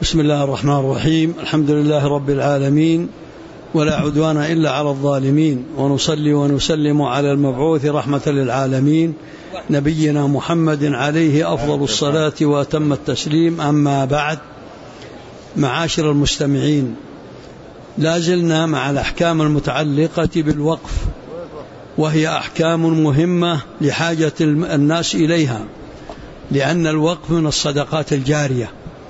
بسم الله الرحمن الرحيم. الحمد لله رب العالمين، ولا عدوان إلا على الظالمين، ونصلي ونسلم على المبعوث رحمة للعالمين نبينا محمد عليه أفضل الصلاة وأتم التسليم. أما بعد، معاشر المستمعين، لازلنا مع الأحكام المتعلقة بالوقف، وهي أحكام مهمة لحاجة الناس إليها، لأن الوقف من الصدقات الجارية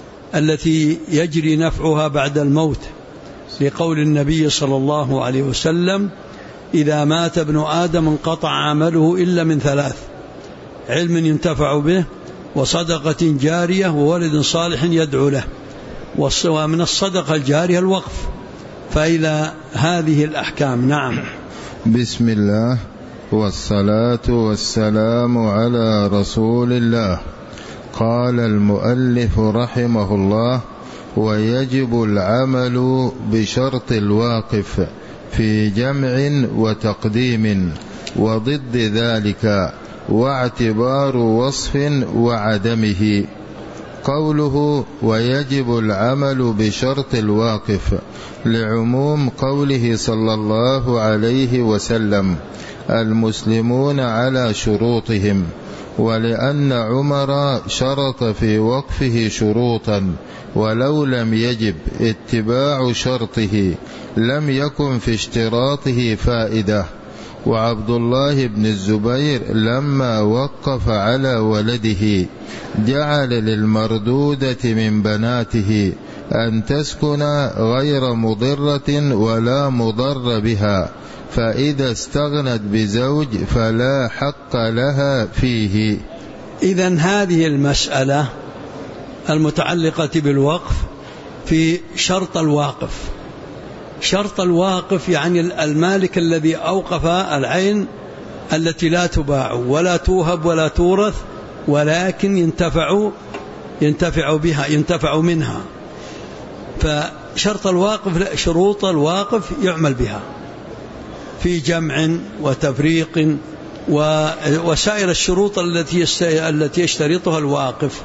التي يجري نفعها بعد الموت، لقول النبي صلى الله عليه وسلم: إذا مات ابن آدم انقطع عمله إلا من ثلاث: علم ينتفع به، وصدقة جارية، وولد صالح يدعو له. ومن الصدقة الجارية الوقف. فإلى هذه الأحكام. نعم. بسم الله، والصلاة والسلام على رسول الله. قال المؤلف رحمه الله: ويجب العمل بشرط الواقف في جمع وتقديم وضد ذلك، واعتبار وصف وعدمه. قوله ويجب العمل بشرط الواقف لعموم قوله صلى الله عليه وسلم: المسلمون على شروطهم، ولأن عمر شرط في وقفه شروطا، ولو لم يجب اتباع شرطه لم يكن في اشتراطه فائدة. وعبد الله بن الزبير لما وقف على ولده جعل للمردودة من بناته أن تسكن غير مضرة ولا مضر بها، فإذا استغنت بزوج فلا حق لها فيه. إذن هذه المسألة المتعلقة بالوقف في شرط الواقف. شرط الواقف يعني المالك الذي أوقف العين التي لا تباع ولا توهب ولا تورث، ولكن ينتفع بها، ينتفع منها. فشرط الواقف، شروط الواقف يعمل بها في جمع وتفريق وسائر الشروط التي يشترطها الواقف.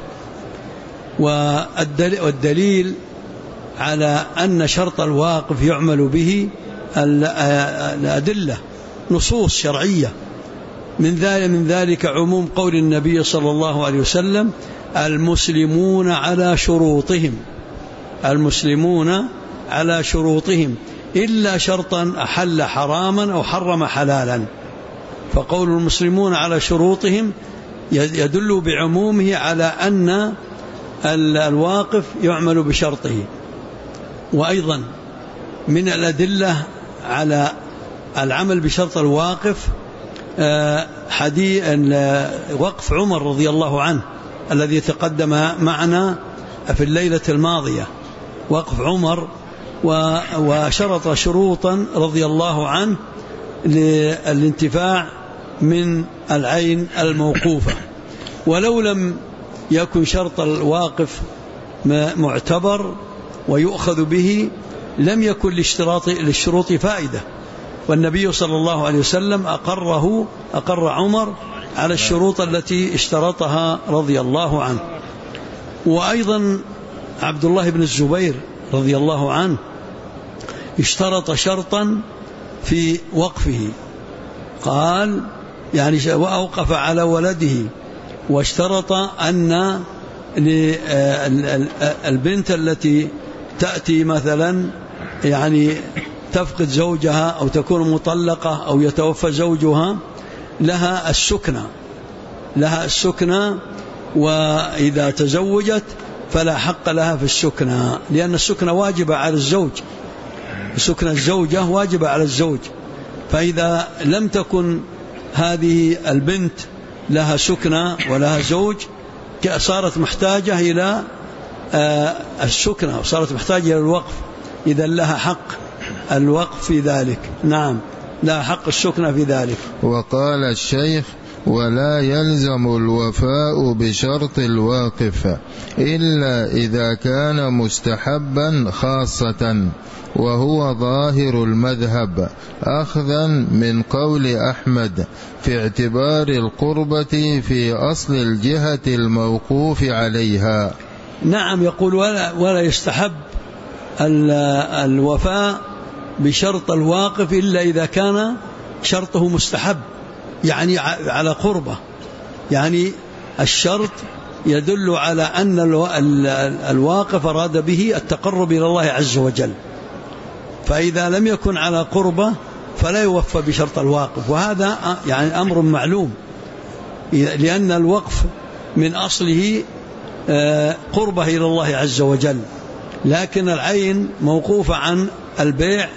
والدليل على أن شرط الواقف يعمل به الأدلة، نصوص شرعية. من ذلك عموم قول النبي صلى الله عليه وسلم: المسلمون على شروطهم، المسلمون على شروطهم إلا شرطا أحل حراما أو حرم حلالا. فقول المسلمون على شروطهم يدل بعمومه على أن الواقف يعمل بشرطه. وأيضا من الأدلة على العمل بشرط الواقف حديث وقف عمر رضي الله عنه الذي تقدم معنا في الليلة الماضية. وقف عمر وشرط شروطا رضي الله عنه للانتفاع من العين الموقوفة، ولو لم يكن شرط الواقف معتبر ويؤخذ به لم يكن للشروط فائدة. والنبي صلى الله عليه وسلم أقر عمر على الشروط التي اشترطها رضي الله عنه. وأيضا عبد الله بن الزبير رضي الله عنه اشترط شرطا في وقفه، قال يعني وأوقف على ولده، واشترط أن البنت التي تأتي مثلا يعني تفقد زوجها أو تكون مطلقة أو يتوفى زوجها لها السكنى، وإذا تزوجت فلا حق لها في السكنى، لأن السكنى واجبة على الزوج، سكنى الزوجة واجبة على الزوج. فإذا لم تكن هذه البنت لها سكنى ولها زوج صارت محتاجة إلى السكنى، وصارت محتاجة إلى الوقف، إذا لها حق الوقف في ذلك. نعم، لها حق السكنى في ذلك. وقال الشيخ: ولا يلزم الوفاء بشرط الواقف إلا إذا كان مستحبا خاصة، وهو ظاهر المذهب أخذا من قول أحمد في اعتبار القربة في أصل الجهة الموقوف عليها. نعم يقول ولا يستحب الوفاء بشرط الواقف إلا إذا كان شرطه مستحب، يعني على قربه، يعني الشرط يدل على أن الواقف أراد به التقرب إلى الله عز وجل، فإذا لم يكن على قربه فلا يوفى بشرط الواقف، وهذا يعني أمر معلوم، لأن الوقف من أصله قربه إلى الله عز وجل، لكن العين موقوفة عن البيع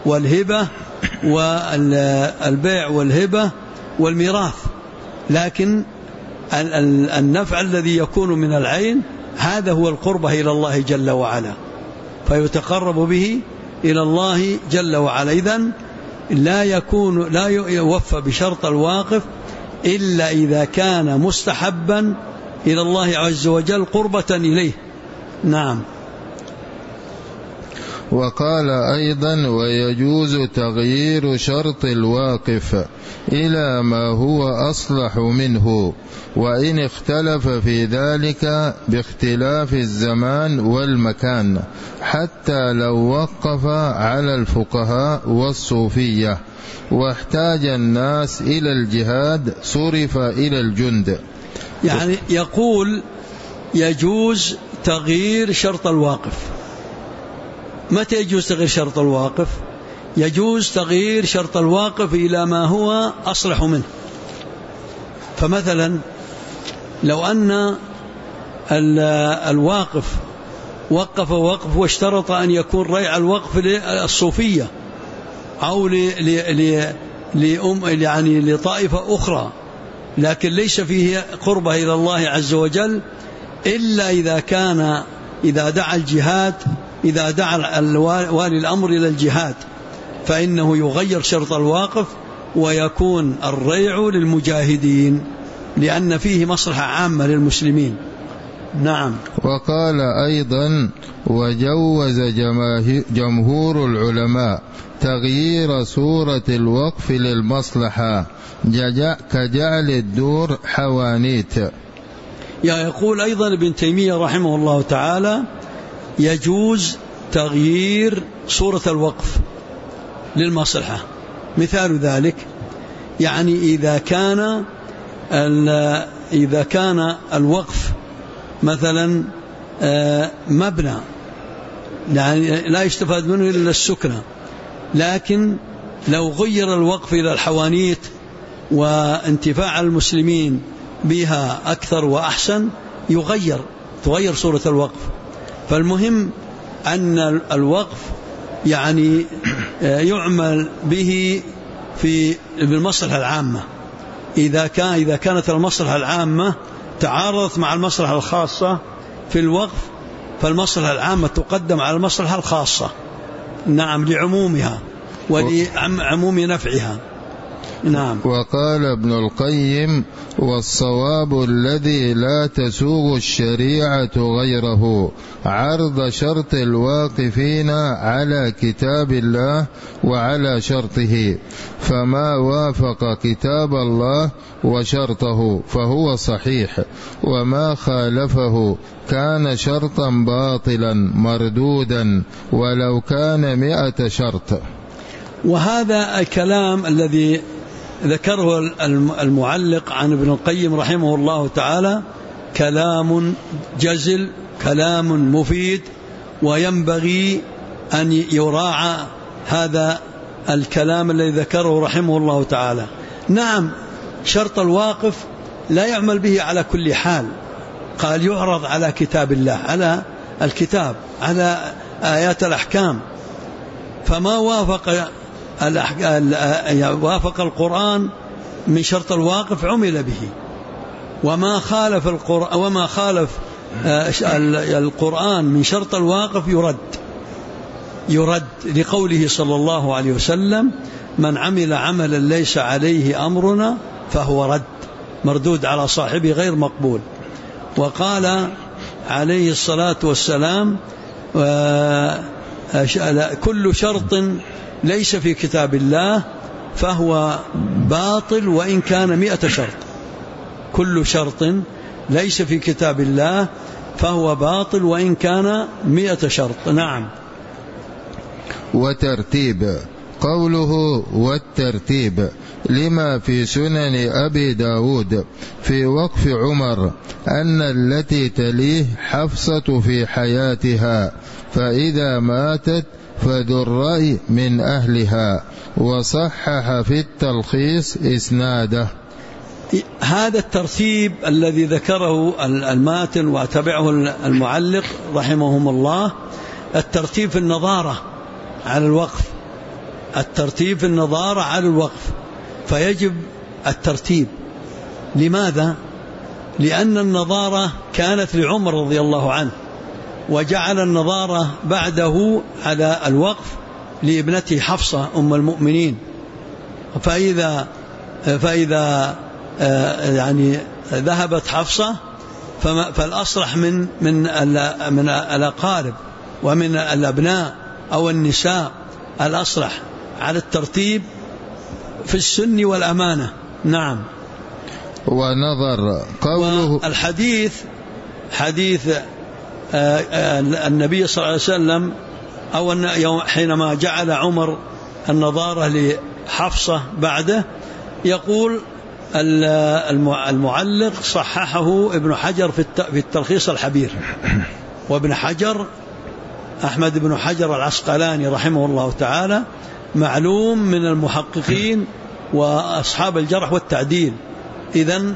والهبة والميراث، لكن النفع الذي يكون من العين هذا هو القربة إلى الله جل وعلا، فيتقرب به إلى الله جل وعلا. إذن لا يوفى بشرط الواقف إلا إذا كان مستحبا إلى الله عز وجل قربة إليه. نعم. وقال أيضا ويجوز تغيير شرط الواقف إلى ما هو أصلح منه، وإن اختلف في ذلك باختلاف الزمان والمكان، حتى لو وقف على الفقهاء والصوفية واحتاج الناس إلى الجهاد صرف إلى الجند. يعني يقول يجوز تغيير شرط الواقف. متى يجوز تغيير شرط الواقف؟ يجوز تغيير شرط الواقف إلى ما هو أصلح منه. فمثلا لو أن الواقف وقف واشترط أن يكون ريع الوقف للصوفية أو يعني لطائفة أخرى، لكن ليس فيه قربة إلى الله عز وجل إلا إذا دعا والي الأمر إلى الجهاد، فإنه يغير شرط الواقف ويكون الريع للمجاهدين، لأن فيه مصلحة عامة للمسلمين. نعم. وقال أيضا وجوز جمهور العلماء تغيير صورة الوقف للمصلحة كجعل الدور حوانيت. يقول أيضا ابن تيمية رحمه الله تعالى يجوز تغيير صورة الوقف للمصلحة. مثال ذلك يعني إذا كان الوقف مثلا مبنى يعني لا يستفاد منه إلا السكنة، لكن لو غير الوقف إلى الحوانيت وانتفاع المسلمين بها أكثر وأحسن تغير صورة الوقف. فالمهم أن الوقف يعني يعمل به بالمصلحة العامة. إذا كانت المصلحة العامة تعارضت مع المصلحة الخاصة في الوقف، فالمصلحة العامة تقدم على المصلحة الخاصة. نعم، لعمومها ولعموم نفعها. نعم. وقال ابن القيم والصواب الذي لا تسوغ الشريعة غيره عرض شرط الواقفين على كتاب الله وعلى شرطه، فما وافق كتاب الله وشرطه فهو صحيح، وما خالفه كان شرطا باطلا مردودا ولو كان 100 شرط. وهذا الكلام الذي ذكره المعلق عن ابن القيم رحمه الله تعالى كلام جزل، كلام مفيد، وينبغي أن يراعى هذا الكلام الذي ذكره رحمه الله تعالى. نعم، شرط الواقف لا يعمل به على كل حال، قال يعرض على كتاب الله، على الكتاب، على آيات الأحكام، فما وافق القرآن من شرط الواقف عمل به، وما خالف القرآن من شرط الواقف يرد لقوله صلى الله عليه وسلم من عمل عملا ليس عليه أمرنا فهو رد، مردود على صاحبه غير مقبول. وقال عليه الصلاة والسلام كل شرط ليس في كتاب الله فهو باطل وإن كان 100 شرط. كل شرط ليس في كتاب الله فهو باطل وإن كان 100 شرط. نعم. وترتيب، قوله والترتيب لما في سنن أبي داود في وقف عمر أن التي تليه حفصة في حياتها، فإذا ماتت فذو الرأي من أهلها، وصحح في التلخيص إسناده. هذا الترتيب الذي ذكره الماتن وتبعه المعلق رحمهم الله، الترتيب في النظارة على الوقف، الترتيب في النظارة على الوقف، فيجب الترتيب. لماذا؟ لأن النظارة كانت لعمر رضي الله عنه، وجعل النظارة بعده على الوقف لابنته حفصة أم المؤمنين. فإذا يعني ذهبت حفصة فالأصلح من الأقارب ومن الأبناء أو النساء الأصلح على الترتيب في السن والأمانة. نعم. ونظر قوله الحديث حديث النبي صلى الله عليه وسلم، أو حينما جعل عمر النظارة لحفصة بعده، يقول المعلق صححه ابن حجر في التلخيص الحبير، وابن حجر أحمد بن حجر العسقلاني رحمه الله تعالى معلوم من المحققين وأصحاب الجرح والتعديل، إذن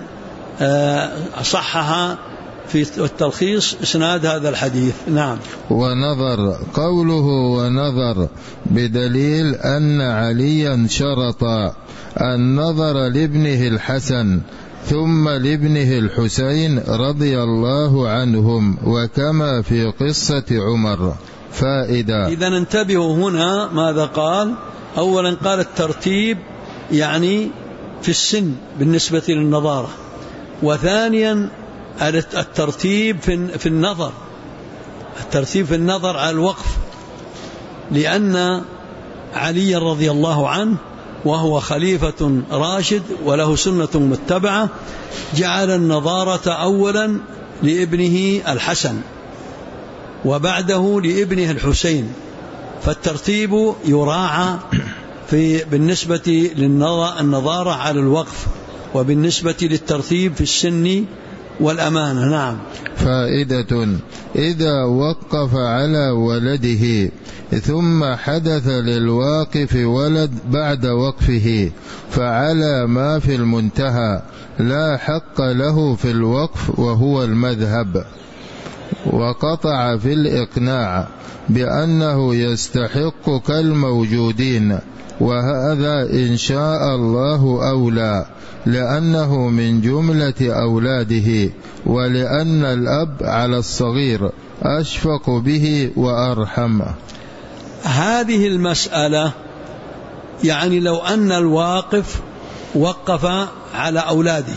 صحها في التلخيص إسناد هذا الحديث. نعم. ونظر، قوله ونظر بدليل أن عليا شرط النظر لابنه الحسن ثم لابنه الحسين رضي الله عنهم، وكما في قصة عمر. فائدة. إذن انتبهوا هنا ماذا قال. أولا قال الترتيب يعني في السن بالنسبة للنظارة، وثانيا الترتيب في النظر، الترتيب في النظر على الوقف، لأن علي رضي الله عنه وهو خليفة راشد وله سنة متبعة جعل النظارة أولا لابنه الحسن وبعده لابنه الحسين، فالترتيب يراعى بالنسبة للنظارة على الوقف وبالنسبة للترتيب في السن والأمانة. نعم. فائدة. إذا وقف على ولده ثم حدث للواقف ولد بعد وقفه فعلى ما في المنتهى لا حق له في الوقف وهو المذهب، وقطع في الإقناع بأنه يستحق كالموجودين، وهذا إن شاء الله أولى، لأنه من جملة أولاده، ولأن الأب على الصغير أشفق به وأرحم. هذه المسألة يعني لو أن الواقف وقف على أولاده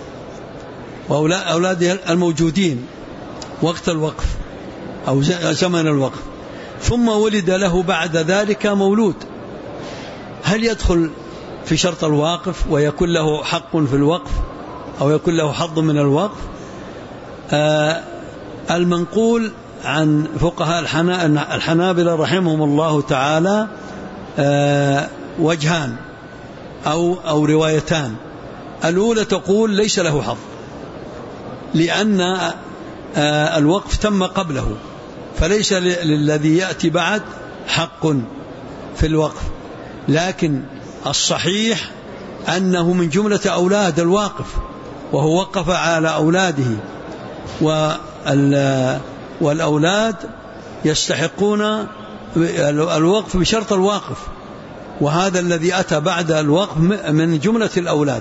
وأولاده الموجودين وقت الوقف أو زمن الوقف، ثم ولد له بعد ذلك مولود، هل يدخل في شرط الواقف ويكون له حق في الوقف أو يكون له حظ من الوقف؟ المنقول عن فقهاء الحنابلة رحمهم الله تعالى وجهان أو روايتان. الأولى تقول ليس له حظ، لأن الوقف تم قبله، فليس للذي يأتي بعد حق في الوقف، لكن الصحيح أنه من جملة أولاد الواقف، وهو وقف على أولاده، والأولاد يستحقون الوقف بشرط الواقف، وهذا الذي أتى بعد الوقف من جملة الأولاد.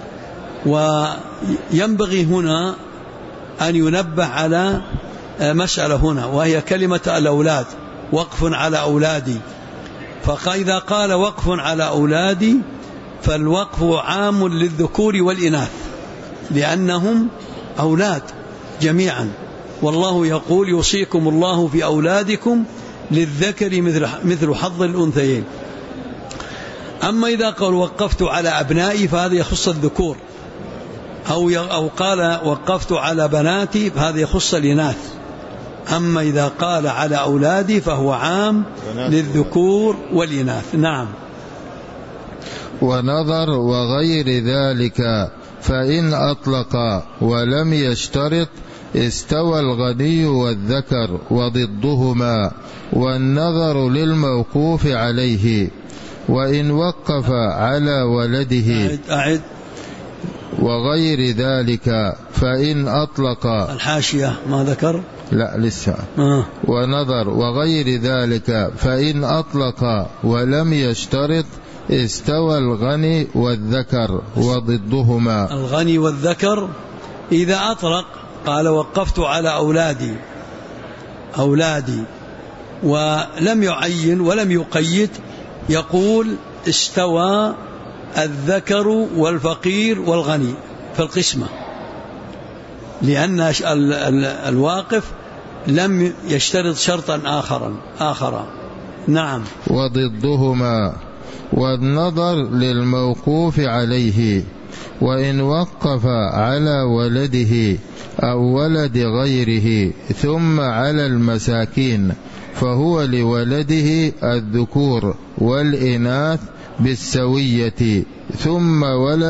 وينبغي هنا أن ينبه على مسألة هنا، وهي كلمة الأولاد، وقف على أولادي. فإذا قال وقف على أولادي فالوقف عام للذكور والإناث لأنهم أولاد جميعا، والله يقول يوصيكم الله في أولادكم للذكر مثل حظ الأنثيين. أما إذا قال وقفت على أبنائي فهذا يخص الذكور، أو قال وقفت على بناتي فهذا يخص الإناث. أما إذا قال على أولادي فهو عام للذكور والإناث. نعم. ونظر وغير ذلك فإن أطلق ولم يشترط استوى الغني والذكر وضدهما، والنظر للموقوف عليه. وإن وقف على ولده أعد. وغير ذلك فإن أطلق. الحاشية ما ذكر؟ لا لسه. ونظر وغير ذلك فإن أطلق ولم يشترط استوى الغني والذكر وضدهما. الغني والذكر إذا أطلق قال وقفت على أولادي ولم يعين ولم يقيد، يقول استوى الذكر والفقير والغني في القسمة، لأن الواقف لم يشترط شرطا آخر. نعم. وضدهما. والنظر للموقوف عليه. وإن وقف على ولده أو ولد غيره ثم على المساكين فهو لولده الذكور والإناث بالسوية ثم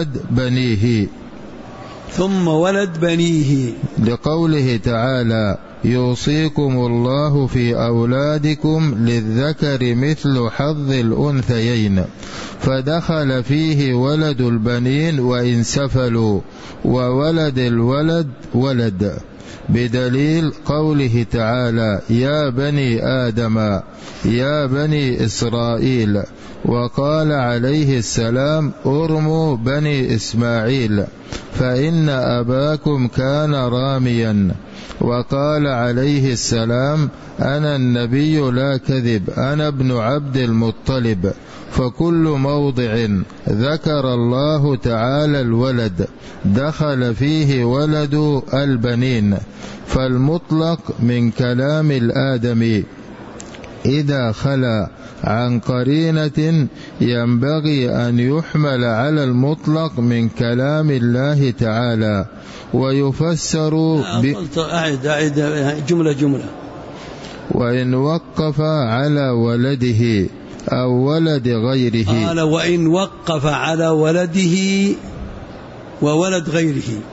ولد بنيه لقوله تعالى يوصيكم الله في أولادكم للذكر مثل حظ الأنثيين، فدخل فيه ولد البنين وإن سفلوا، وولد الولد ولد، بدليل قوله تعالى يا بني آدم يا بني إسرائيل. وقال عليه السلام ارموا بني إسماعيل فإن أباكم كان راميا. وقال عليه السلام أنا النبي لا كذب أنا ابن عبد المطلب. فكل موضع ذكر الله تعالى الولد دخل فيه ولد البنين. فالمطلق من كلام الآدمي إذا خلا عن قرينة ينبغي أن يحمل على المطلق من كلام الله تعالى ويفسر أعد جملة. وإن وقف على ولده أو ولد غيره. قال وإن وقف على ولده وولد غيره،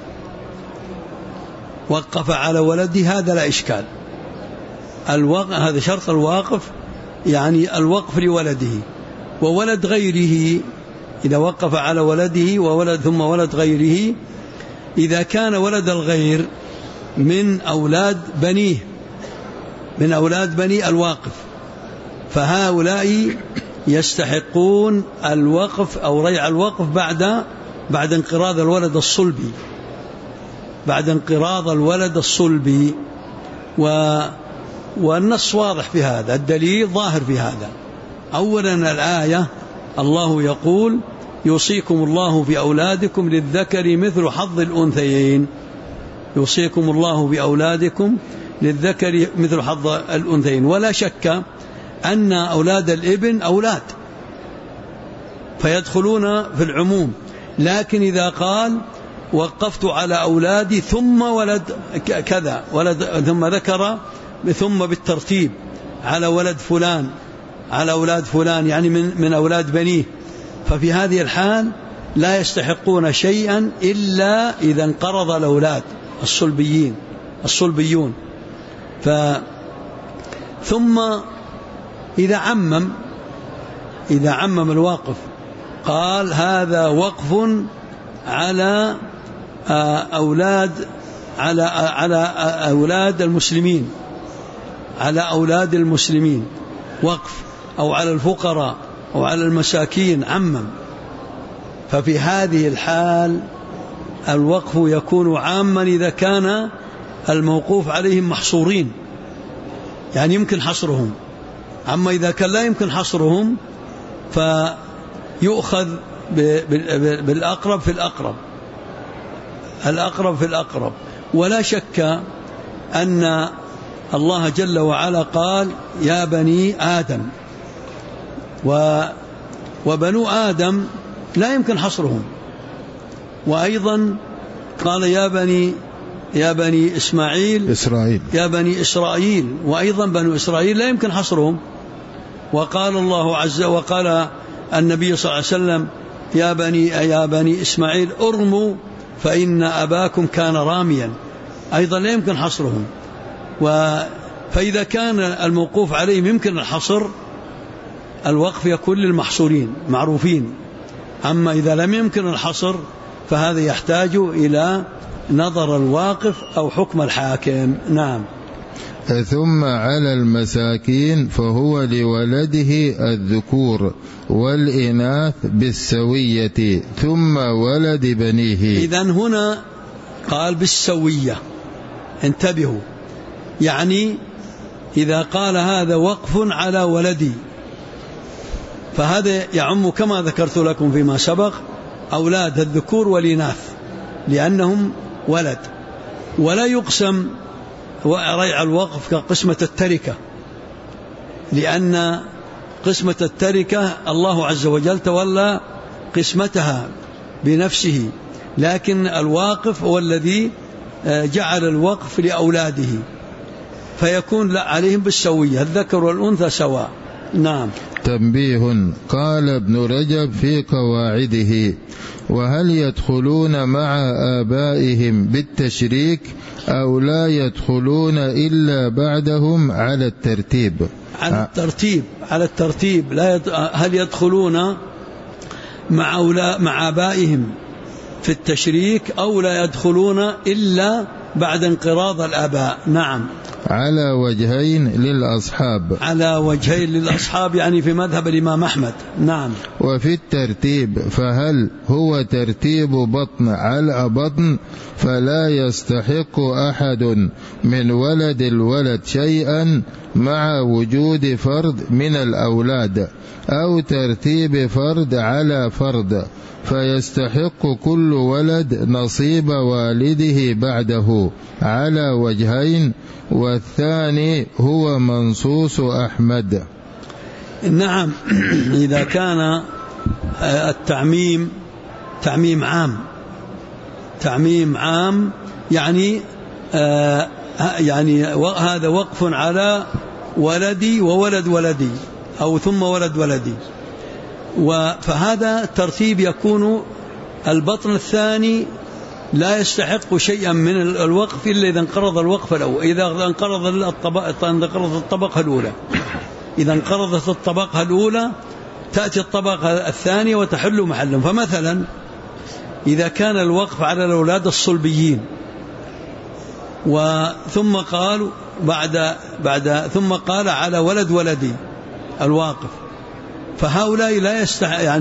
وقف على ولده هذا لا إشكال. هذا شرط الواقف، يعني الوقف لولده وولد غيره. إذا وقف على ولده وولد ثم ولد غيره، إذا كان ولد الغير من أولاد بنيه الواقف، فهؤلاء يستحقون الوقف أو ريع الوقف بعد انقراض الولد الصلبي. والنص واضح في هذا، الدليل ظاهر في هذا. أولا الآية الله يقول يوصيكم الله في أولادكم للذكر مثل حظ الأنثيين. يوصيكم الله بأولادكم للذكر مثل حظ الأنثيين. ولا شك أن أولاد الابن أولاد فيدخلون في العموم، لكن إذا قال وقفت على أولادي ثم ولد كذا ولد ثم ذكر ثم بالترتيب على أولاد فلان يعني من أولاد بنيه، ففي هذه الحال لا يستحقون شيئا إلا إذا انقرض الأولاد الصلبيون. ثم إذا عمم الواقف قال هذا وقف على أولاد المسلمين وقف، أو على الفقراء أو على المساكين عمم، ففي هذه الحال الوقف يكون عاما إذا كان الموقوف عليهم محصورين، يعني يمكن حصرهم. أما إذا كان لا يمكن حصرهم فيؤخذ بالأقرب في الأقرب. ولا شك أن الله جل وعلا قال يا بني آدم، وبنو آدم لا يمكن حصرهم. وأيضا قال يا بني إسرائيل، يا بني إسرائيل، وأيضا بنو إسرائيل لا يمكن حصرهم. وقال الله عز وجل، وقال النبي صلى الله عليه وسلم يا بني إسماعيل أرموا فإن أباكم كان راميا، أيضا لا يمكن حصرهم. فإذا كان الموقوف عليهم يمكن الحصر، الوقف يكون للمحصورين معروفين. أما إذا لم يمكن الحصر فهذا يحتاج إلى نظر الواقف أو حكم الحاكم. نعم. ثم على المساكين فهو لولده الذكور والإناث بالسوية ثم ولد بنيه. إذن هنا قال بالسوية، انتبهوا، يعني إذا قال هذا وقف على ولدي فهذا يعم كما ذكرت لكم فيما سبق أولاد الذكور والإناث لأنهم ولد. ولا يقسم ريع الوقف كقسمة التركة، لأن قسمة التركة الله عز وجل تولى قسمتها بنفسه، لكن الواقف هو الذي جعل الوقف لأولاده، فيكون عليهم بالسوية، الذكر والأنثى سواء. نعم. تنبيه. قال ابن رجب في قواعده: وهل يدخلون مع آبائهم بالتشريك أو لا يدخلون إلا بعدهم على الترتيب؟ على الترتيب. هل يدخلون مع آبائهم في التشريك أو لا يدخلون إلا بعد انقراض الآباء؟ نعم. على وجهين للأصحاب. على وجهين للأصحاب، يعني في مذهب الإمام أحمد. نعم. وفي الترتيب فهل هو ترتيب بطن على بطن فلا يستحق أحد من ولد الولد شيئا مع وجود فرد من الأولاد، أو ترتيب فرد على فرد فيستحق كل ولد نصيب والده بعده؟ على وجهين، والثاني هو منصوص أحمد. نعم. إذا كان التعميم تعميم عام يعني هذا وقف على ولدي وولد ولدي أو ثم ولد ولدي، فهذا الترتيب يكون البطن الثاني لا يستحق شيئا من الوقف إلا إذا انقرض الوقف الأول، إذا انقرضت الطبقة الأولى. إذا انقرضت الطبقة الأولى تأتي الطبقة الثانية وتحل محلا. فمثلا إذا كان الوقف على الأولاد الصلبيين ثم قال ثم قال على ولد ولدي الواقف، فهؤلاء لا يعني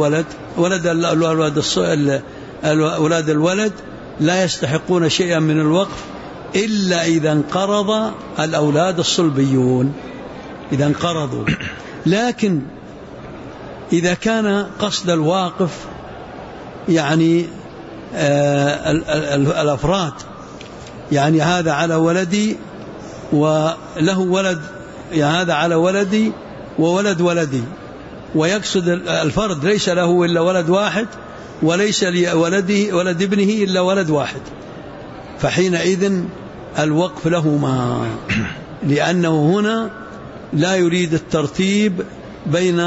أولاد الولد لا يستحقون شيئا من الوقف إلا إذا انقرض الأولاد الصلبيون، إذا انقرضوا. لكن إذا كان قصد الواقف يعني الأفراد، يعني هذا على ولدي وله ولد، يعني هذا على ولدي وولد ولدي، ويقصد الفرد ليس له إلا ولد واحد وليس ولد ابنه إلا ولد واحد، فحينئذ الوقف لهما، لأنه هنا لا يريد الترتيب بين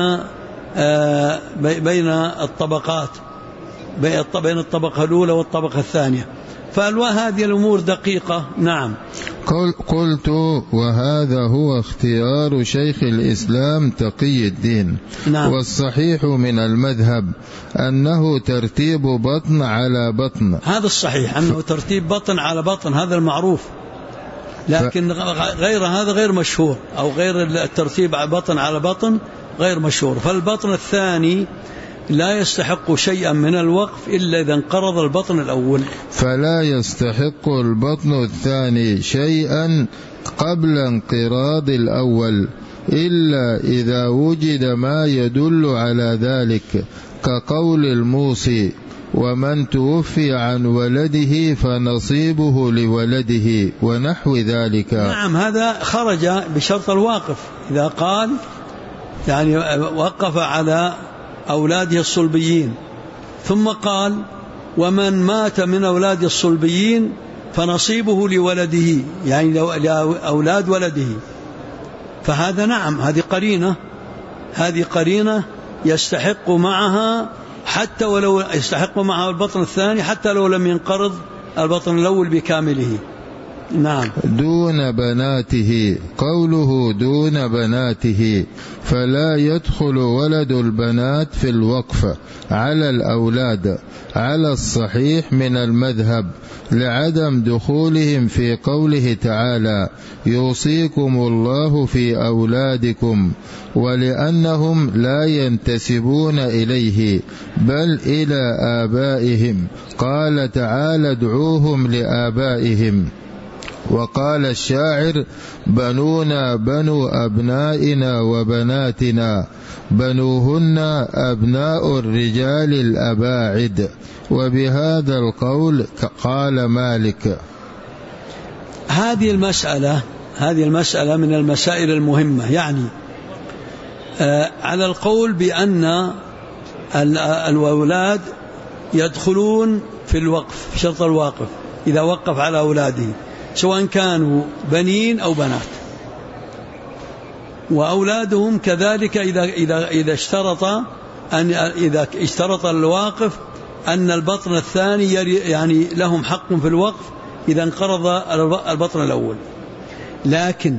الطبقات، بين الطبقة الأولى والطبقة الثانية، فهذه الأمور دقيقة. نعم. قلت وهذا هو اختيار شيخ الإسلام تقي الدين. نعم. والصحيح من المذهب أنه ترتيب بطن على بطن، هذا الصحيح أنه ترتيب بطن على بطن، هذا المعروف، لكن غير هذا غير مشهور، أو غير الترتيب بطن على بطن غير مشهور. فالبطن الثاني لا يستحق شيئا من الوقف إلا إذا انقرض البطن الأول، فلا يستحق البطن الثاني شيئا قبل انقراض الأول إلا إذا وجد ما يدل على ذلك، كقول الموصي: ومن توفي عن ولده فنصيبه لولده، ونحو ذلك. نعم، هذا خرج بشرط الواقف. إذا قال يعني وقف على أولاده الصلبيين ثم قال ومن مات من أولاد الصلبيين فنصيبه لولده، يعني لأولاد ولده. فهذا نعم، هذه قرينة يستحق معها، حتى ولو يستحق معها البطن الثاني حتى لو لم ينقرض البطن الأول بكامله. نعم. دون بناته، قوله دون بناته فلا يدخل ولد البنات في الوقف على الأولاد على الصحيح من المذهب، لعدم دخولهم في قوله تعالى يوصيكم الله في أولادكم، ولأنهم لا ينتسبون إليه بل إلى آبائهم، قال تعالى ادعوهم لآبائهم. وقال الشاعر بنونا بنو أبنائنا وبناتنا بنوهن أبناء الرجال الأباعد. وبهذا القول قال مالك. هذه المسألة من المسائل المهمة، يعني على القول بأن الأولاد يدخلون في الوقف، في شرط الواقف إذا وقف على أولاده سواء كانوا بنين أو بنات، وأولادهم كذلك إذا اشترط الواقف أن البطن الثاني يعني لهم حق في الوقف إذا انقرض البطن الأول. لكن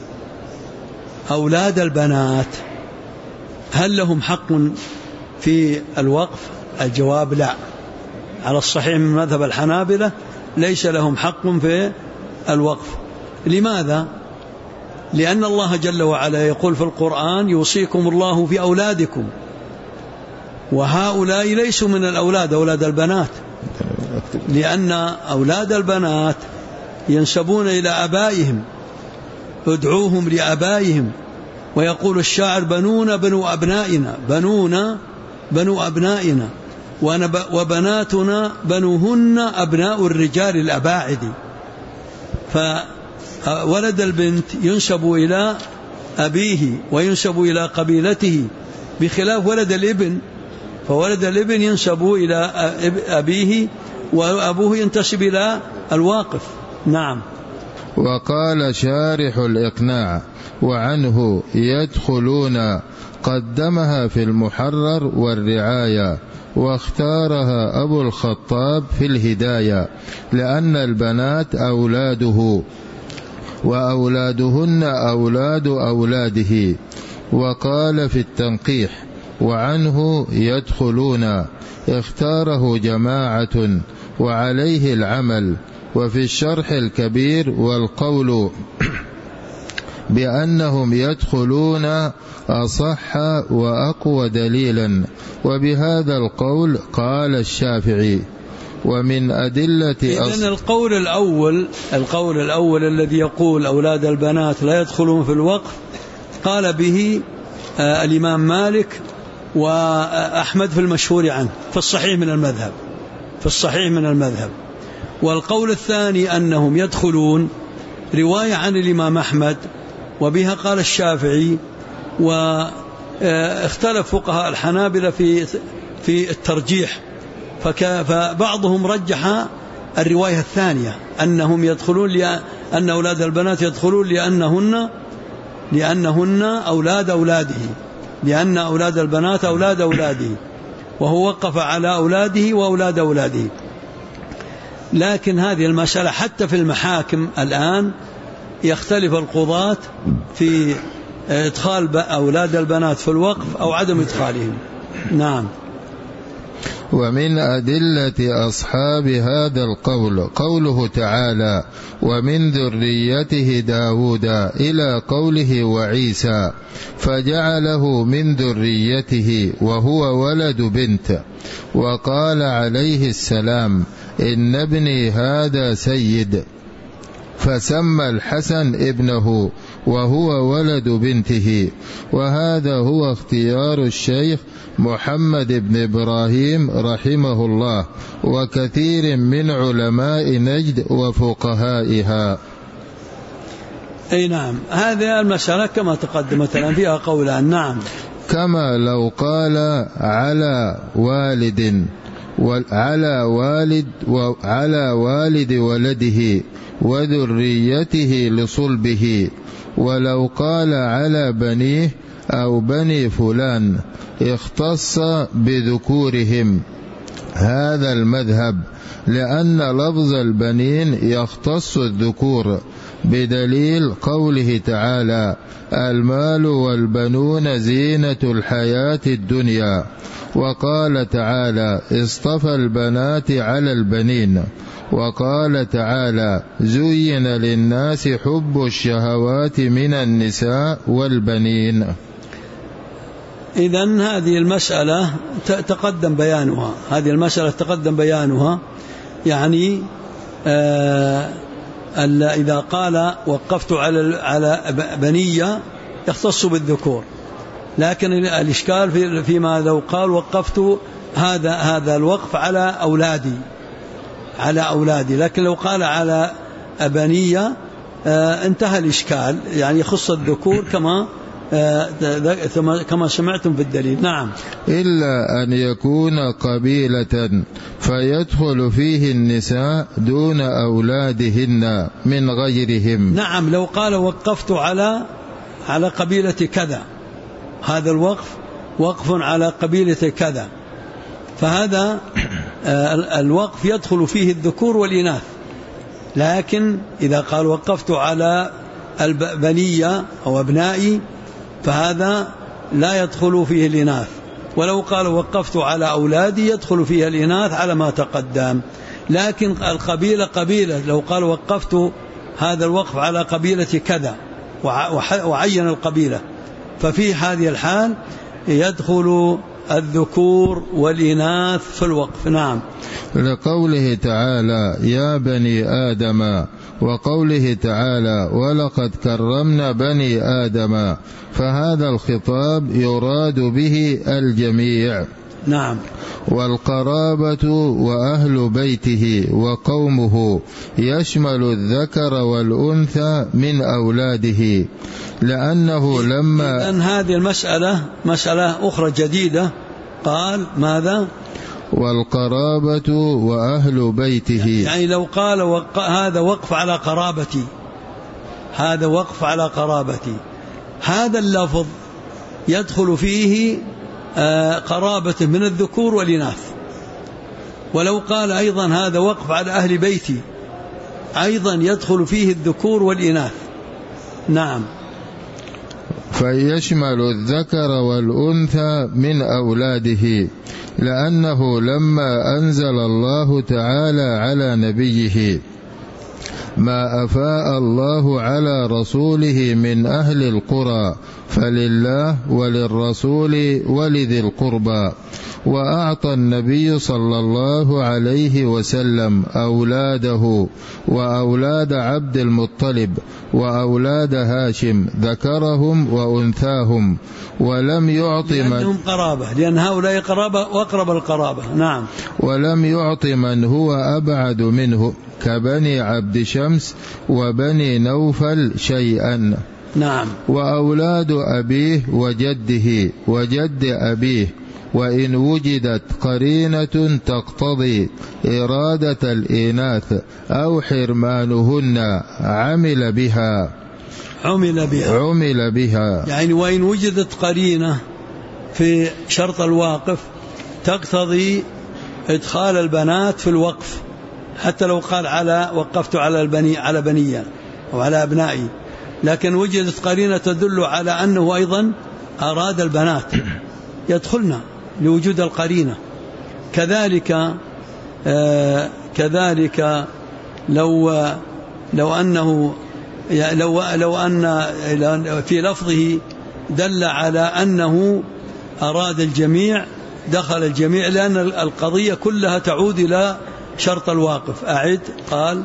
أولاد البنات هل لهم حق في الوقف؟ الجواب لا، على الصحيح من مذهب الحنابلة ليس لهم حق في الوقف. لماذا؟ لأن الله جل وعلا يقول في القرآن يوصيكم الله في أولادكم، وهؤلاء ليسوا من الأولاد، أولاد البنات، لأن أولاد البنات ينسبون إلى أبائهم، ادعوهم لأبائهم. ويقول الشاعر بنونا بنو أبنائنا، بنونا بنو أبنائنا وبناتنا بنوهن أبناء الرجال الأباعد. فولد البنت ينسب إلى أبيه وينسب إلى قبيلته، بخلاف ولد الابن، فولد الابن ينسب إلى أبيه وأبوه ينتسب إلى الواقف. نعم. وقال شارح الإقناع وعنه يدخلون قدمها في المحرر والرعاية، واختارها أبو الخطاب في الهداية، لأن البنات أولاده وأولادهن أولاد أولاده. وقال في التنقيح وعنه يدخلون، اختاره جماعة وعليه العمل. وفي الشرح الكبير والقول بأنهم يدخلون أصح وأقوى دليلا، وبهذا القول قال الشافعي. ومن أدلة إذن القول الأول الذي يقول أولاد البنات لا يدخلون في الوقف قال به الإمام مالك وأحمد في المشهور عنه في الصحيح من المذهب. والقول الثاني أنهم يدخلون رواية عن الإمام أحمد، وبها قال الشافعي، واختلف فقهاء الحنابلة في الترجيح، فبعضهم رجح الرواية الثانية أنهم يدخلون أن أولاد البنات يدخلون لأنهن أولاد أولاده، لأن أولاد البنات أولاد أولاده، وهو وقف على أولاده وأولاد أولاده. لكن هذه المسألة حتى في المحاكم الآن يختلف القضاة في إدخال أولاد البنات في الوقف أو عدم إدخالهم. نعم. ومن أدلة أصحاب هذا القول قوله تعالى ومن ذريته داود إلى قوله وعيسى، فجعله من ذريته وهو ولد بنت. وقال عليه السلام إن ابني هذا سيد، فسمى الحسن ابنه وهو ولد بنته. وهذا هو اختيار الشيخ محمد بن إبراهيم رحمه الله وكثير من علماء نجد وفقهائها. أي نعم، هذه المسألة كما تقدمت الآن فيها قولان. نعم. كما لو قال على والد على والد ولده وذريته لصلبه، ولو قال على بنيه أو بني فلان اختص بذكورهم. هذا المذهب لأن لفظ البنين يختص الذكور بدليل قوله تعالى: المال والبنون زينة الحياة الدنيا. وقال تعالى: اصطفى البنات على البنين. وقال تعالى: زين للناس حب الشهوات من النساء والبنين. إذن هذه المسألة تقدم بيانها، يعني إذا قال وقفت على بنية يختص بالذكور، لكن الإشكال فيما لو قال وقفت هذا الوقف على أولادي، لكن لو قال على بنية انتهى الإشكال، يعني يخص الذكور كما سمعتم في الدليل. نعم. إلا أن يكون قبيلة فيدخل فيه النساء دون أولادهن من غيرهم. نعم، لو قال وقفت على قبيلة كذا، هذا الوقف وقف على قبيلة كذا، فهذا الوقف يدخل فيه الذكور والإناث. لكن إذا قال وقفت على البنية أو أبنائي فهذا لا يدخل فيه الإناث، ولو قال وقفت على أولادي يدخل فيها الإناث على ما تقدم. لكن القبيلة قبيلة، لو قال وقفت هذا الوقف على قبيلة كذا وعين القبيلة، ففي هذه الحال يدخل الذكور والإناث في الوقف. نعم. لقوله تعالى: يا بني آدم، وقوله تعالى: ولقد كرمنا بني آدم، فهذا الخطاب يراد به الجميع. نعم. والقرابة وأهل بيته وقومه يشمل الذكر والأنثى من أولاده، لأنه لما أن هذه المسألة مسألة أخرى جديدة، قال ماذا؟ والقرابة وأهل بيته، يعني لو قال هذا وقف على قرابتي، هذا وقف على قرابتي، هذا اللفظ يدخل فيه قرابة من الذكور والإناث. ولو قال أيضا هذا وقف على أهل بيتي، أيضا يدخل فيه الذكور والإناث. نعم. فيشمل الذكر والأنثى من أولاده، لأنه لما أنزل الله تعالى على نبيه ما أفاء الله على رسوله من أهل القرى فلله وللرسول ولذي القربى، وأعطى النبي صلى الله عليه وسلم أولاده وأولاد عبد المطلب وأولاد هاشم ذكرهم وأنثاهم، ولم يعط لأنهم قرابة، لأن هؤلاء قرابة وأقرب القرابة. نعم. ولم يعط من هو أبعد منه كبني عبد شمس وبني نوفل شيئا. نعم. وأولاد أبيه وجده وجد أبيه، وإن وجدت قرينة تقتضي إرادة الإناث أو حرمانهن عمل بها. يعني وإن وجدت قرينة في شرط الواقف تقتضي إدخال البنات في الوقف، حتى لو قال وقفت على بنية أو على أبنائي، لكن وجدت قرينة تدل على أنه أيضا أراد البنات يدخلنا لوجود القرينة. كذلك لو أن في لفظه دل على أنه أراد الجميع دخل الجميع، لأن القضية كلها تعود إلى شرط الواقف. أعد. قال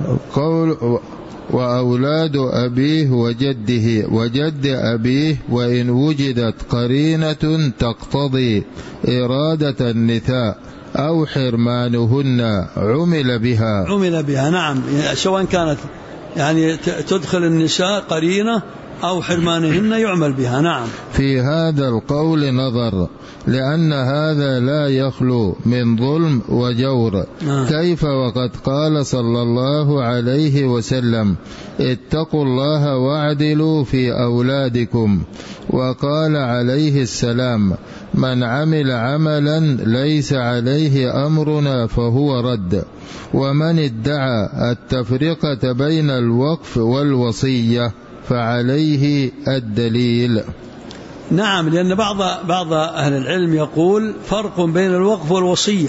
وأولاد أبيه وجده وجد أبيه، وإن وجدت قرينة تقتضي إرادة النساء أو حرمانهن عمل بها. نعم، سواء كانت يعني تدخل النساء قرينة أو حرمانهن يعمل بها. نعم. في هذا القول نظر، لأن هذا لا يخلو من ظلم وجور. كيف وقد قال صلى الله عليه وسلم: اتقوا الله واعدلوا في أولادكم. وقال عليه السلام: من عمل عملا ليس عليه أمرنا فهو رد. ومن ادعى التفرقة بين الوقف والوصية فعليه الدليل. نعم، لأن بعض أهل العلم يقول فرق بين الوقف والوصية،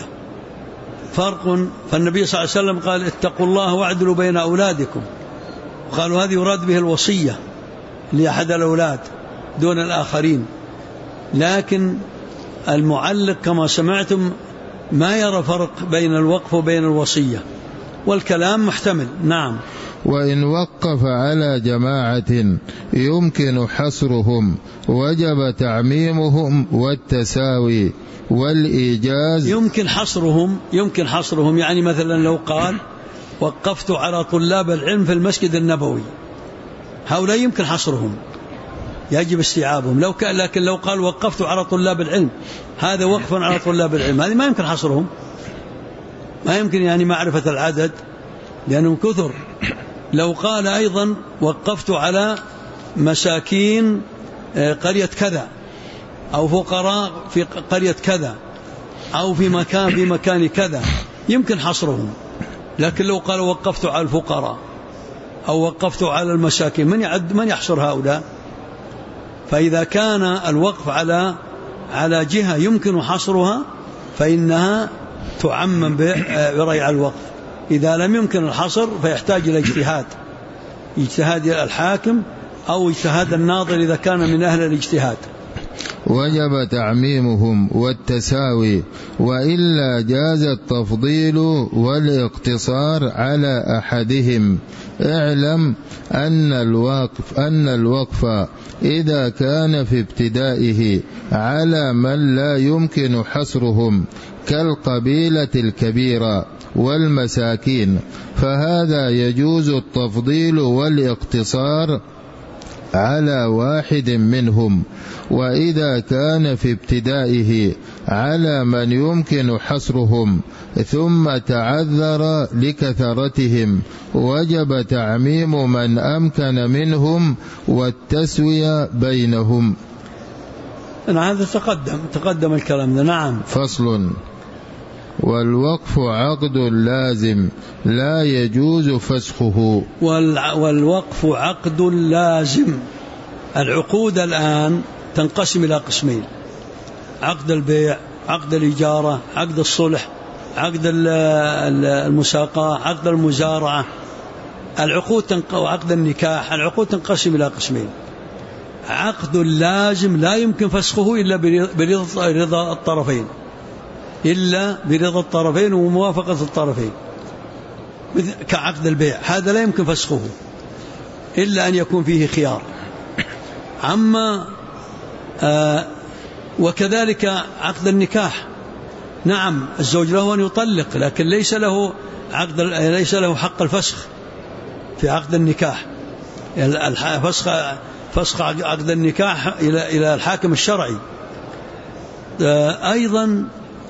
فرق. فالنبي صلى الله عليه وسلم قال: اتقوا الله واعدلوا بين أولادكم، وقالوا هذه يراد به الوصية لأحد الأولاد دون الآخرين. لكن المعلق كما سمعتم ما يرى فرق بين الوقف وبين الوصية، والكلام محتمل. نعم. وإن وقف على جماعة يمكن حصرهم وجب تعميمهم والتساوي والإيجاز. يمكن حصرهم، يعني مثلا لو قال: وقفت على طلاب العلم في المسجد النبوي، هؤلاء يمكن حصرهم، يجب استيعابهم. لكن لو قال: وقفت على طلاب العلم، هذا وقف على طلاب العلم، هذه ما يمكن حصرهم، ما يمكن يعني معرفة العدد لأنهم كثر. لو قال أيضا: وقفت على مساكين قرية كذا، أو فقراء في قرية كذا، أو في مكان كذا، يمكن حصرهم. لكن لو قال: وقفت على الفقراء أو وقفت على المساكين، من يحصر هؤلاء؟ فإذا كان الوقف على جهة يمكن حصرها فإنها تعمم بريع الوقف. إذا لم يمكن الحصر فيحتاج إلى اجتهاد الحاكم أو اجتهاد الناظر إذا كان من أهل الاجتهاد. وجب تعميمهم والتساوي، وإلا جاز التفضيل والاقتصار على أحدهم. اعلم أن الوقف إذا كان في ابتدائه على من لا يمكن حصرهم كالقبيلة الكبيرة والمساكين فهذا يجوز التفضيل والاقتصار على واحد منهم. وإذا كان في ابتدائه على من يمكن حصرهم ثم تعذر لكثرتهم وجب تعميم من أمكن منهم والتسوية بينهم. هذا تقدم الكلام ده. نعم. فصل: والوقف عقد لازم لا يجوز فسخه. والوقف عقد لازم. العقود الآن تنقسم إلى قسمين: عقد البيع، عقد الإجارة، عقد الصلح، عقد المساقاة، عقد المزارعة. وعقد النكاح. العقود تنقسم إلى قسمين: عقد لازم لا يمكن فسخه إلا برضا الطرفين وموافقة الطرفين، كعقد البيع، هذا لا يمكن فسخه إلا أن يكون فيه خيار. وكذلك عقد النكاح. نعم، الزوج له أن يطلق، لكن ليس له حق الفسخ في عقد النكاح. فسخ عقد النكاح إلى الحاكم الشرعي. أيضا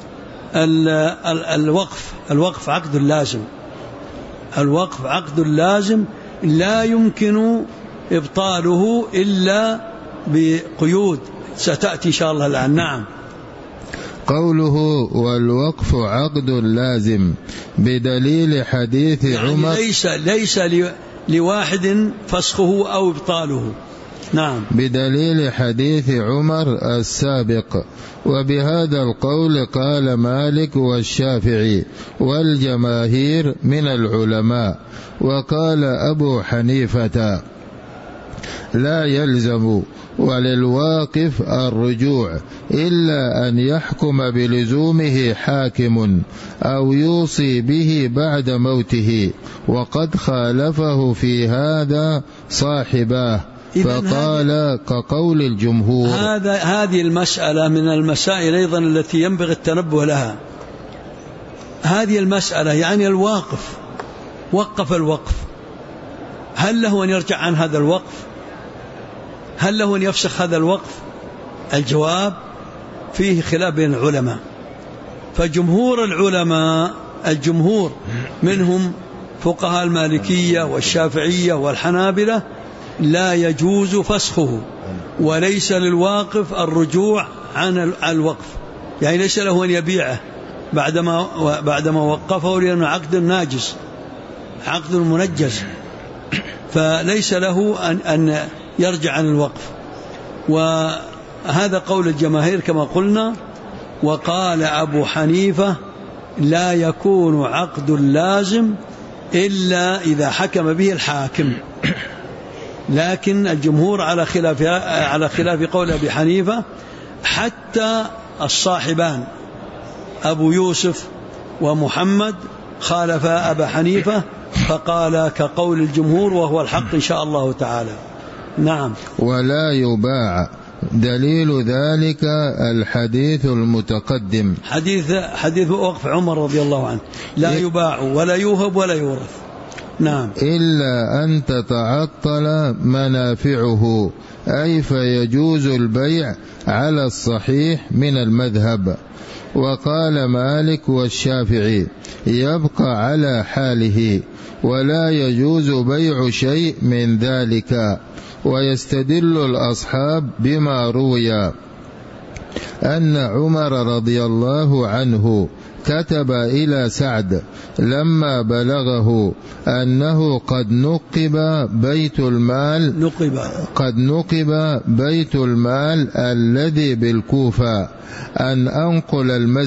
الوقف عقد لازم. الوقف عقد لازم لا يمكن إبطاله إلا بقيود ستأتي إن شاء الله الآن. نعم. قوله والوقف عقد لازم بدليل حديث عمر، ليس لواحد فسخه أو إبطاله. نعم. بدليل حديث عمر السابق. وبهذا القول قال مالك والشافعي والجماهير من العلماء. وقال أبو حنيفة لا يلزم وللواقف الرجوع إلا أن يحكم بلزومه حاكم أو يوصي به بعد موته، وقد خالفه في هذا صاحباه فقال كقول الجمهور. هذه المسألة من المسائل أيضا التي ينبغي التنبه لها. هذه المسألة يعني الواقف وقف الوقف، هل له أن يرجع عن هذا الوقف هل له أن يفسخ هذا الوقف؟ الجواب فيه خلاف بين العلماء. فجمهور العلماء، الجمهور منهم فقهاء المالكية والشافعية والحنابلة، لا يجوز فسخه، وليس للواقف الرجوع عن الوقف، يعني ليس له أن يبيعه بعدما وقفه، لأنه عقد ناجس، عقد منجس، فليس له أن يرجع عن الوقف. وهذا قول الجماهير كما قلنا. وقال أبو حنيفة لا يكون عقد لازم إلا إذا حكم به الحاكم، لكن الجمهور على خلاف قول أبي حنيفة. حتى الصاحبان أبو يوسف ومحمد خالفا أبا حنيفة فقال كقول الجمهور، وهو الحق إن شاء الله تعالى. نعم. ولا يباع، دليل ذلك الحديث المتقدم، حديث وقف عمر رضي الله عنه، لا يباع ولا يوهب ولا يورث. نعم. إلا أن تتعطل منافعه، أي فيجوز البيع على الصحيح من المذهب. وقال مالك والشافعي يبقى على حاله ولا يجوز بيع شيء من ذلك. ويستدل الأصحاب بما روي أن عمر رضي الله عنه كتب إلى سعد لما بلغه أنه قد نقب بيت المال الذي بالكوفة أن أنقل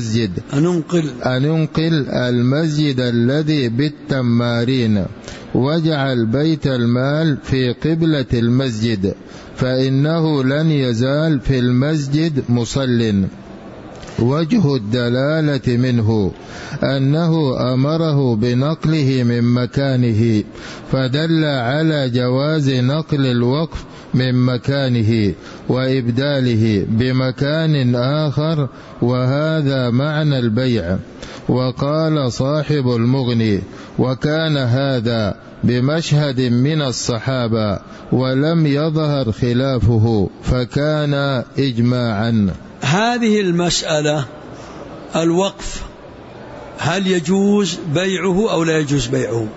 المسجد الذي بالتمارين، واجعل بيت المال في قبلة المسجد، فإنه لن يزال في المسجد مصل. وجه الدلالة منه أنه أمره بنقله من مكانه، فدل على جواز نقل الوقف من مكانه وإبداله بمكان آخر، وهذا معنى البيع. وقال صاحب المغني وكان هذا بمشهد من الصحابة ولم يظهر خلافه، فكان إجماعا. هذه المسألة الوقف هل يجوز بيعه أو لا يجوز بيعه؟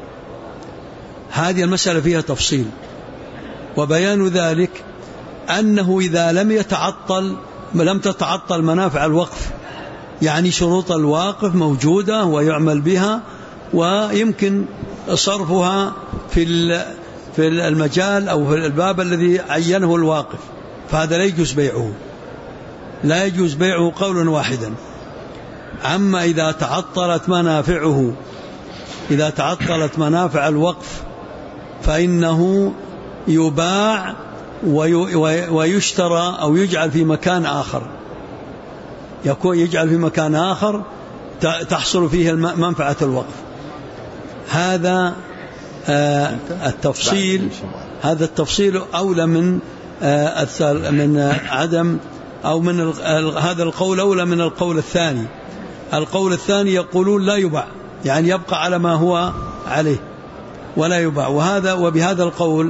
هذه المسألة فيها تفصيل، وبيان ذلك أنه إذا لم تتعطل منافع الوقف، يعني شروط الواقف موجودة ويعمل بها ويمكن صرفها في المجال أو في الباب الذي عينه الواقف، فهذا لا يجوز بيعه، لا يجوز بيعه قولا واحدا. أما إذا تعطلت منافع الوقف فإنه يباع ويشترى أو يجعل في مكان آخر، يجعل في مكان آخر تحصل فيه منفعة الوقف. هذا التفصيل أولى من عدم، أو من هذا القول أولى من القول الثاني. القول الثاني يقولون لا يباع، يعني يبقى على ما هو عليه ولا يباع. وبهذا القول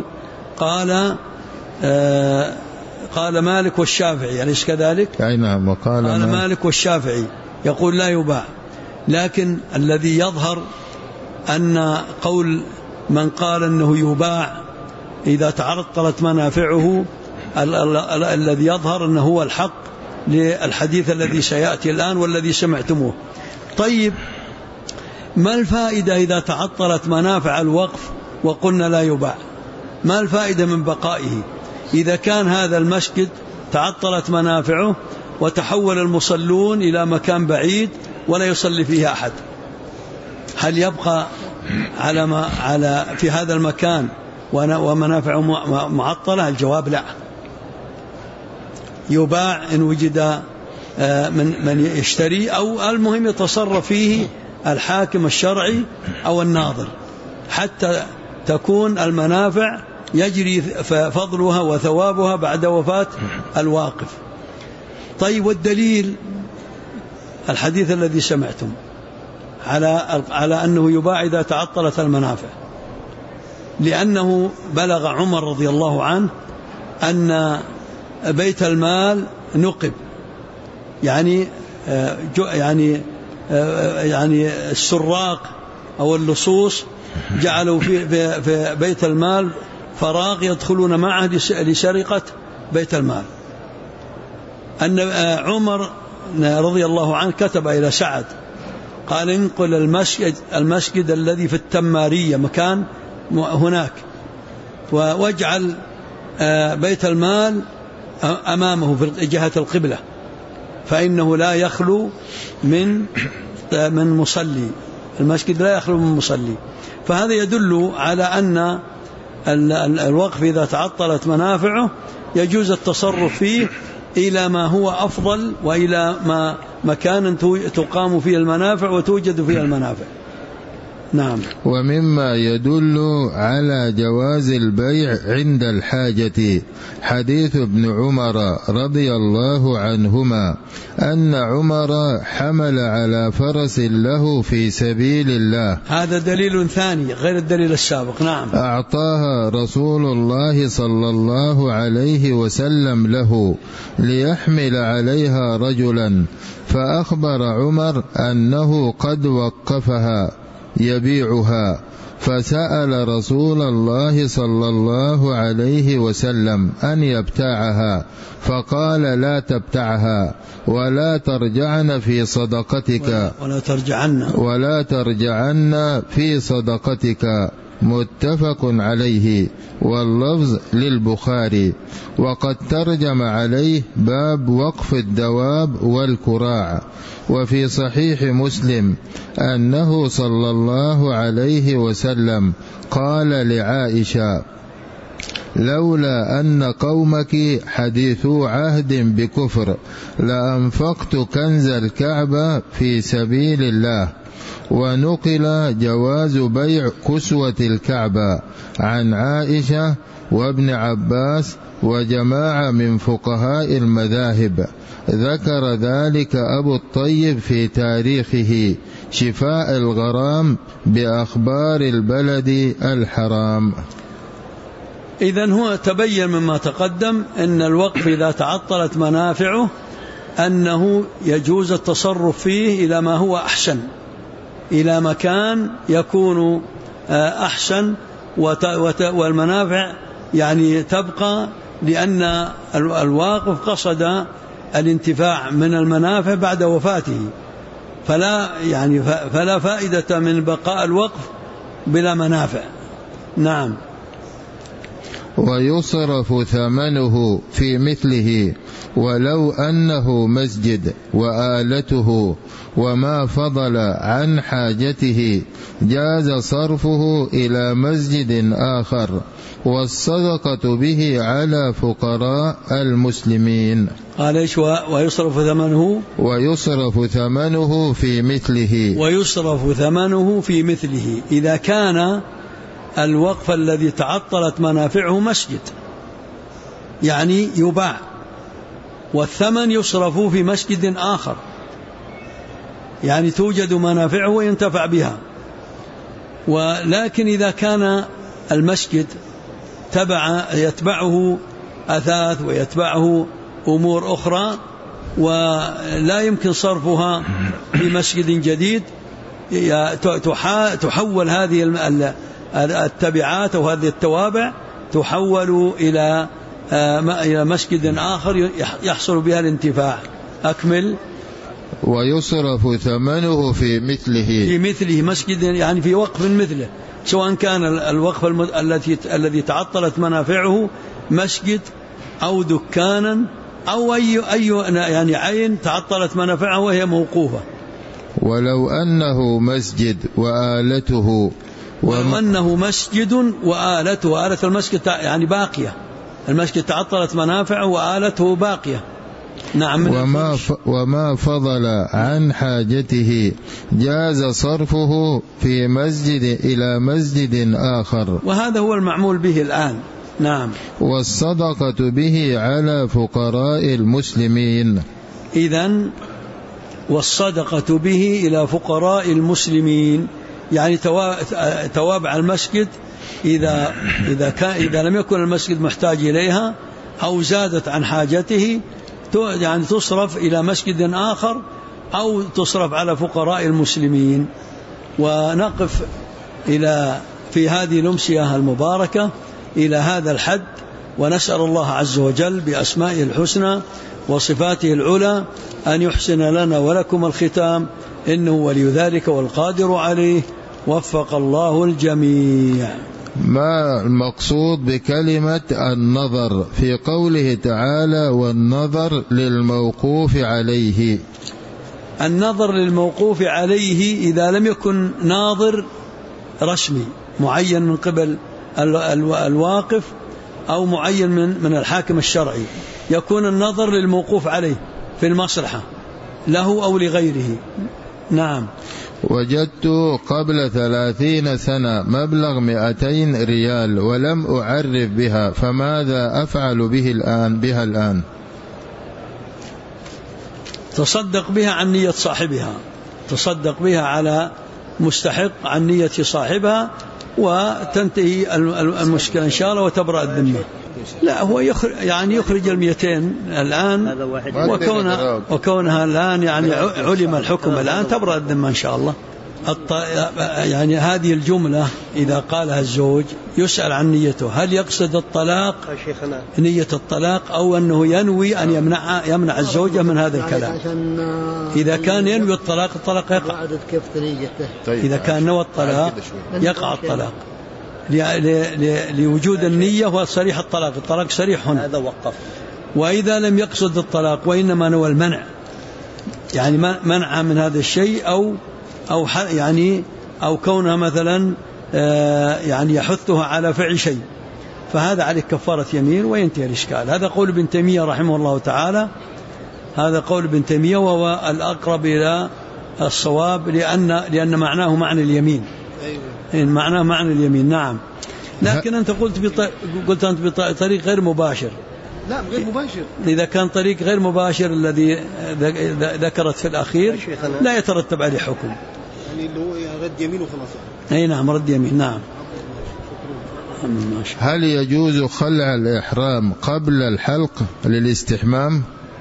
قال مالك والشافعي، أليس كذلك؟ أي نعم. قال مالك والشافعي يقول لا يباع. لكن الذي يظهر أن قول من قال أنه يباع إذا تعطلت منافعه، الذي يظهر أنه هو الحق للحديث الذي سيأتي الآن والذي سمعتموه. طيب، ما الفائدة إذا تعطلت منافع الوقف وقلنا لا يباع؟ ما الفائدة من بقائه إذا كان هذا المسجد تعطلت منافعه وتحول المصلون إلى مكان بعيد ولا يصلي فيه أحد؟ هل يبقى في هذا المكان ومنافعه معطلة؟ الجواب لا، يباع إن وجد من يشتري، أو المهم يتصرف فيه الحاكم الشرعي أو الناظر، حتى تكون المنافع يجري فضلها وثوابها بعد وفاة الواقف. طيب، والدليل الحديث الذي سمعتم على أنه يباع إذا تعطلت المنافع، لأنه بلغ عمر رضي الله عنه أن بيت المال نقب، يعني السراق أو اللصوص جعلوا في بيت المال فراغ يدخلون معه لسرقة بيت المال. أن عمر رضي الله عنه كتب إلى سعد قال انقل المسجد الذي في التمارية مكان هناك، واجعل بيت المال أمامه في جهة القبلة، فإنه لا يخلو من مصلي، المسجد لا يخلو من مصلي. فهذا يدل على أن الوقف إذا تعطلت منافعه يجوز التصرف فيه إلى ما هو أفضل، وإلى مكان تقام فيه المنافع وتوجد فيه المنافع. نعم. ومما يدل على جواز البيع عند الحاجة حديث ابن عمر رضي الله عنهما أن عمر حمل على فرس له في سبيل الله. هذا دليل ثاني غير الدليل السابق. نعم. أعطاها رسول الله صلى الله عليه وسلم له ليحمل عليها رجلا، فأخبر عمر أنه قد وقفها يبيعها، فسأل رسول الله صلى الله عليه وسلم أن يبتاعها، فقال لا تبتعها ولا ترجعن في صدقتك ولا ترجعن في صدقتك. متفق عليه، واللفظ للبخاري. وقد ترجم عليه باب وقف الدواب والكراع. وفي صحيح مسلم أنه صلى الله عليه وسلم قال لعائشة لولا أن قومك حديثو عهد بكفر لأنفقت كنز الكعبة في سبيل الله. ونقل جواز بيع كسوة الكعبة عن عائشة وابن عباس وجماعة من فقهاء المذاهب، ذكر ذلك أبو الطيب في تاريخه شفاء الغرام بأخبار البلد الحرام. إذن هو تبين مما تقدم أن الوقف إذا تعطلت منافعه أنه يجوز التصرف فيه إلى ما هو أحسن، إلى مكان يكون أحسن والمنافع يعني تبقى، لأن الواقف قصد الانتفاع من المنافع بعد وفاته، فلا فائدة من بقاء الوقف بلا منافع. نعم. ويصرف ثمنه في مثله ولو أنه مسجد وآلته وما فضل عن حاجته جاز صرفه إلى مسجد آخر، والصدقة به على فقراء المسلمين. قال إيش؟ ويصرف ثمنه في مثله. ويصرف ثمنه في مثله إذا كان الوقف الذي تعطلت منافعه مسجد، يعني يباع، والثمن يصرف في مسجد آخر، يعني توجد منافعه وينتفع بها. ولكن إذا كان المسجد يتبعه أثاث ويتبعه أمور أخرى ولا يمكن صرفها في مسجد جديد، تحول هذه التبعات أو هذه التوابع تحول إلى مسجد آخر يحصل بها الانتفاع. أكمل. ويصرف ثمنه في مثله مسجد، يعني في وقف مثله، سواء كان الوقف الذي تعطلت منافعه مسجد أو دكانا أو أي يعني عين تعطلت منافعه وهي موقوفة. ولو أنه مسجد وآلته وأنه مسجد وآلته، آلة المسجد يعني باقية، المسجد تعطلت منافعه وآلته باقية. نعم. وما فضل عن حاجته جاز صرفه في مسجد إلى مسجد آخر، وهذا هو المعمول به الآن. نعم. والصدقة به على فقراء المسلمين. إذن والصدقة به إلى فقراء المسلمين، يعني توابع المسجد إذا لم يكن المسجد محتاج إليها أو زادت عن حاجته يعني تصرف إلى مسجد آخر أو تصرف على فقراء المسلمين. ونقف في هذه الأمسية المباركة إلى هذا الحد، ونسأل الله عز وجل بأسمائه الحسنى وصفاته العلى أن يحسن لنا ولكم الختام، إنه ولي ذلك والقادر عليه. وفق الله الجميع. ما المقصود بكلمة النظر في قوله تعالى والنظر للموقوف عليه؟ النظر للموقوف عليه إذا لم يكن ناظر رسمي معين من قبل الواقف أو معين من الحاكم الشرعي، يكون النظر للموقوف عليه في المصلحة له أو لغيره. نعم. وجدت قبل 30 سنة مبلغ 200 ريال ولم أعرف بها، فماذا أفعل بها الآن؟ تصدق بها عن نية صاحبها، تصدق بها على مستحق عن نية صاحبها، وتنتهي المشكلة إن شاء الله وتبرأ الذمة. لا، هو يخرج 200 الآن، وكونها الآن يعني علم الحكم الآن تبرأ الذمة إن شاء الله. يعني هذه الجملة إذا قالها الزوج يسأل عن نيته، هل يقصد الطلاق نية الطلاق أو أنه ينوي أن يمنع الزوجة من هذا الكلام؟ إذا كان ينوي الطلاق يقع. إذا كان نوى الطلاق يقع الطلاق لوجود النية وصريح الطلاق صريح هنا. هذا وقف. وإذا لم يقصد الطلاق وإنما نوى المنع، يعني منع من هذا الشيء أو كونها مثلا يعني يحثها على فعل شيء، فهذا عليه كفارة يمين وينتهي الإشكال. هذا قول ابن تيمية رحمه الله تعالى، هذا قول ابن تيمية وهو الأقرب إلى الصواب، لأن معناه معنى اليمين. معناه معنى اليمين. نعم. لكن أنت قلت أنت بطريق غير مباشر. لا، غير مباشر. إذا كان طريق غير مباشر الذي ذكرت في الأخير لا يترتب عليه حكم، يعني اللي هو رد يمين وخلاص. أي نعم، رد يمين. نعم. هل يجوز خلع الإحرام قبل الحلق للاستحمام؟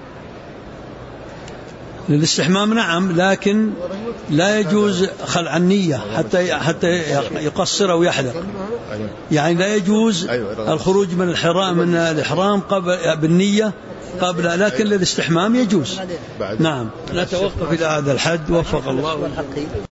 للاستحمام نعم، لكن لا يجوز خلع النية حتى يقصر أو يحلق. يعني لا يجوز الخروج من الإحرام بالنية قبل، لكن للاستحمام يجوز. نعم. نتوقف إلى هذا الحد. وفق الله.